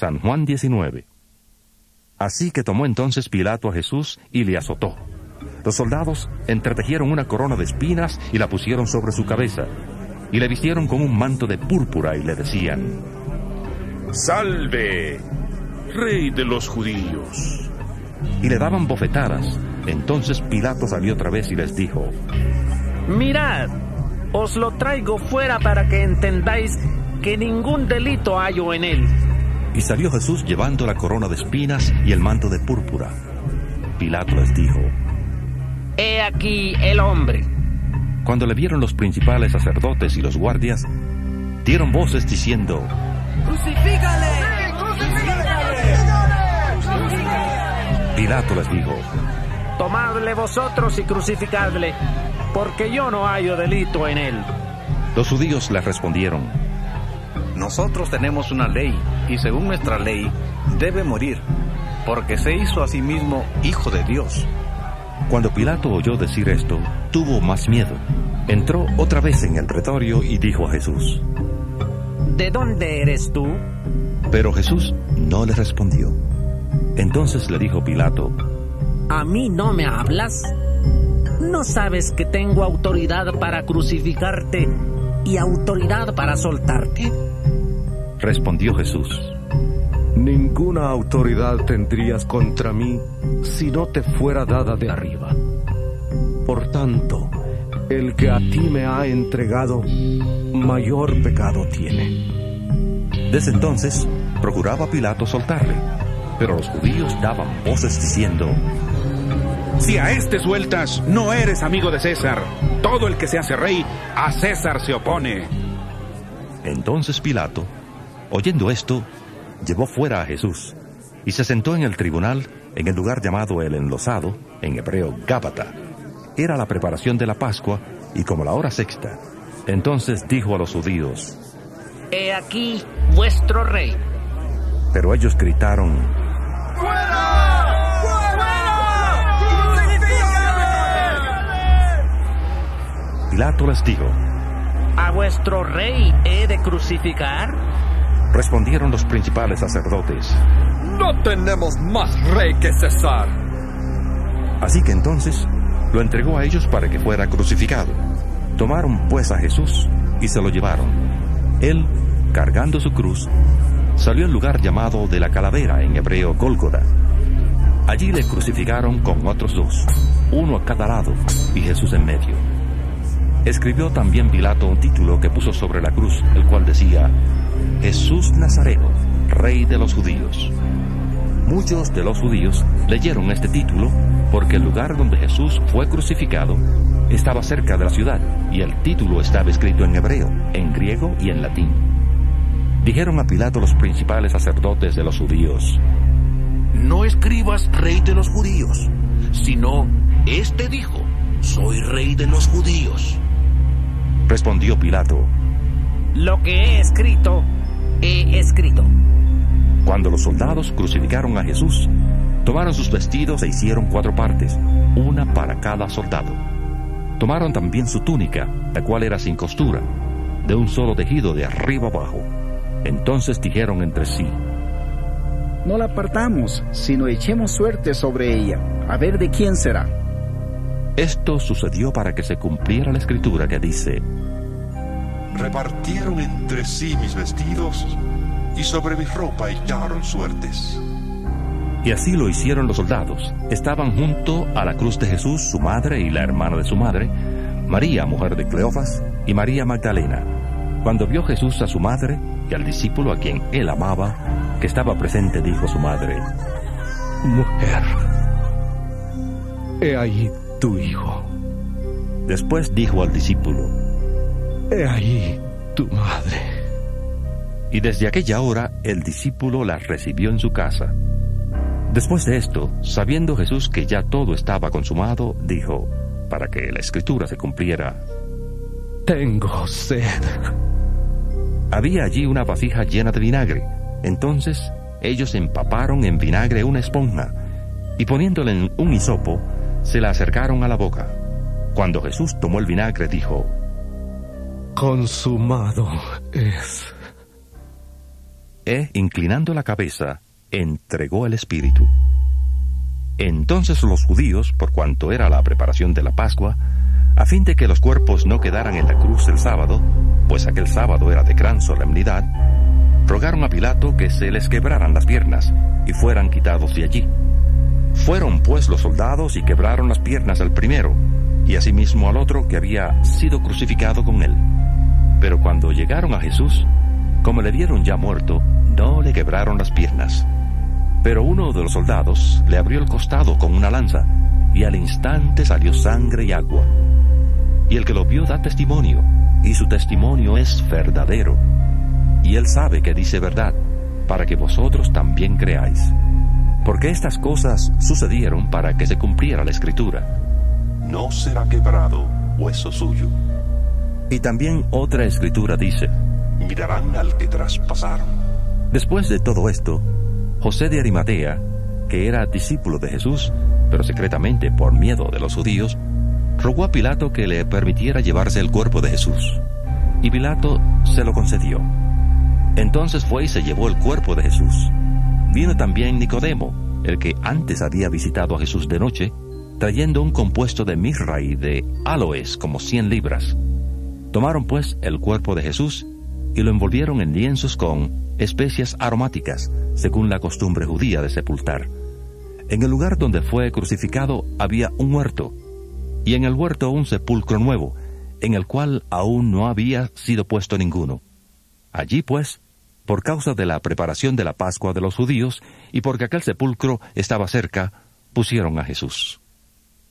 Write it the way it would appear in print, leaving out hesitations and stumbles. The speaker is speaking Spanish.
San Juan 19. Así que tomó entonces Pilato a Jesús y le azotó. Los soldados entretejieron una corona de espinas y la pusieron sobre su cabeza, y le vistieron con un manto de púrpura y le decían: ¡Salve, Rey de los judíos! Y le daban bofetadas. Entonces Pilato salió otra vez y les dijo: Mirad, os lo traigo fuera para que entendáis que ningún delito hallo en él. Y salió Jesús llevando la corona de espinas y el manto de púrpura. Pilato les dijo: He aquí el hombre. Cuando le vieron los principales sacerdotes y los guardias, dieron voces diciendo: ¡Crucifícale! Pilato les dijo: Tomadle vosotros y crucificadle, porque yo no hallo delito en él. Los judíos le respondieron: Nosotros tenemos una ley, y según nuestra ley, debe morir, porque se hizo a sí mismo hijo de Dios. Cuando Pilato oyó decir esto, tuvo más miedo. Entró otra vez en el pretorio y dijo a Jesús: ¿De dónde eres tú? Pero Jesús no le respondió. Entonces le dijo Pilato: ¿A mí no me hablas? ¿No sabes que tengo autoridad para crucificarte y autoridad para soltarte? Respondió Jesús: Ninguna autoridad tendrías contra mí si no te fuera dada de arriba. Por tanto, el que a ti me ha entregado, mayor pecado tiene. Desde entonces, procuraba Pilato soltarle, pero los judíos daban voces diciendo: Si a este sueltas, no eres amigo de César. Todo el que se hace rey, a César se opone. Entonces Pilato, oyendo esto, llevó fuera a Jesús y se sentó en el tribunal en el lugar llamado el Enlosado, en hebreo Gábata. Era la preparación de la Pascua y como la hora sexta. Entonces dijo a los judíos: He aquí vuestro rey. Pero ellos gritaron: ¡Fuera! Pilato les dijo: ¿A vuestro rey he de crucificar? Respondieron los principales sacerdotes: No tenemos más rey que César. Así que entonces lo entregó a ellos para que fuera crucificado. Tomaron pues a Jesús y se lo llevaron. Él, cargando su cruz, salió al lugar llamado de la Calavera, en hebreo Gólgota. Allí le crucificaron con otros dos, uno a cada lado y Jesús en medio. Escribió también Pilato un título que puso sobre la cruz, el cual decía: Jesús Nazareno, Rey de los Judíos. Muchos de los judíos leyeron este título porque el lugar donde Jesús fue crucificado estaba cerca de la ciudad y el título estaba escrito en hebreo, en griego y en latín. Dijeron a Pilato los principales sacerdotes de los judíos: No escribas Rey de los Judíos, sino este dijo: Soy Rey de los Judíos. Respondió Pilato: Lo que he escrito. Cuando los soldados crucificaron a Jesús, tomaron sus vestidos e hicieron 4 partes, una para cada soldado. Tomaron también su túnica, la cual era sin costura, de un solo tejido de arriba abajo. Entonces dijeron entre sí: No la partamos, sino echemos suerte sobre ella, a ver de quién será. Esto sucedió para que se cumpliera la escritura que dice: Repartieron entre sí mis vestidos y sobre mi ropa echaron suertes. Y así lo hicieron los soldados. Estaban junto a la cruz de Jesús su madre y la hermana de su madre, María, mujer de Cleofas, y María Magdalena. Cuando vio Jesús a su madre y al discípulo a quien él amaba, que estaba presente, dijo a su madre: Mujer, he ahí tu hijo. Después dijo al discípulo: He ahí tu madre. Y desde aquella hora el discípulo la recibió en su casa. Después de esto, sabiendo Jesús que ya todo estaba consumado, dijo, para que la escritura se cumpliera: Tengo sed. Había allí una vasija llena de vinagre. Entonces ellos empaparon en vinagre una esponja y poniéndole en un hisopo, se la acercaron a la boca. Cuando Jesús tomó el vinagre, dijo: Consumado es. inclinando la cabeza, entregó el Espíritu. Entonces los judíos, por cuanto era la preparación de la Pascua, a fin de que los cuerpos no quedaran en la cruz el sábado, pues aquel sábado era de gran solemnidad, rogaron a Pilato que se les quebraran las piernas y fueran quitados de allí. Fueron pues los soldados y quebraron las piernas al primero, y asimismo al otro que había sido crucificado con él. Pero cuando llegaron a Jesús, como le vieron ya muerto, no le quebraron las piernas. Pero uno de los soldados le abrió el costado con una lanza, y al instante salió sangre y agua. Y el que lo vio da testimonio, y su testimonio es verdadero. Y él sabe que dice verdad, para que vosotros también creáis. Porque estas cosas sucedieron para que se cumpliera la Escritura. No será quebrado hueso suyo. Y también otra Escritura dice: mirarán al que traspasaron. Después de todo esto, José de Arimatea, que era discípulo de Jesús, pero secretamente por miedo de los judíos, rogó a Pilato que le permitiera llevarse el cuerpo de Jesús. Y Pilato se lo concedió. Entonces fue y se llevó el cuerpo de Jesús. Vino también Nicodemo, el que antes había visitado a Jesús de noche, trayendo un compuesto de mirra y de áloes como 100 libras. Tomaron pues el cuerpo de Jesús y lo envolvieron en lienzos con especias aromáticas, según la costumbre judía de sepultar. En el lugar donde fue crucificado había un huerto, y en el huerto un sepulcro nuevo, en el cual aún no había sido puesto ninguno. Allí pues, por causa de la preparación de la Pascua de los judíos, y porque aquel sepulcro estaba cerca, pusieron a Jesús.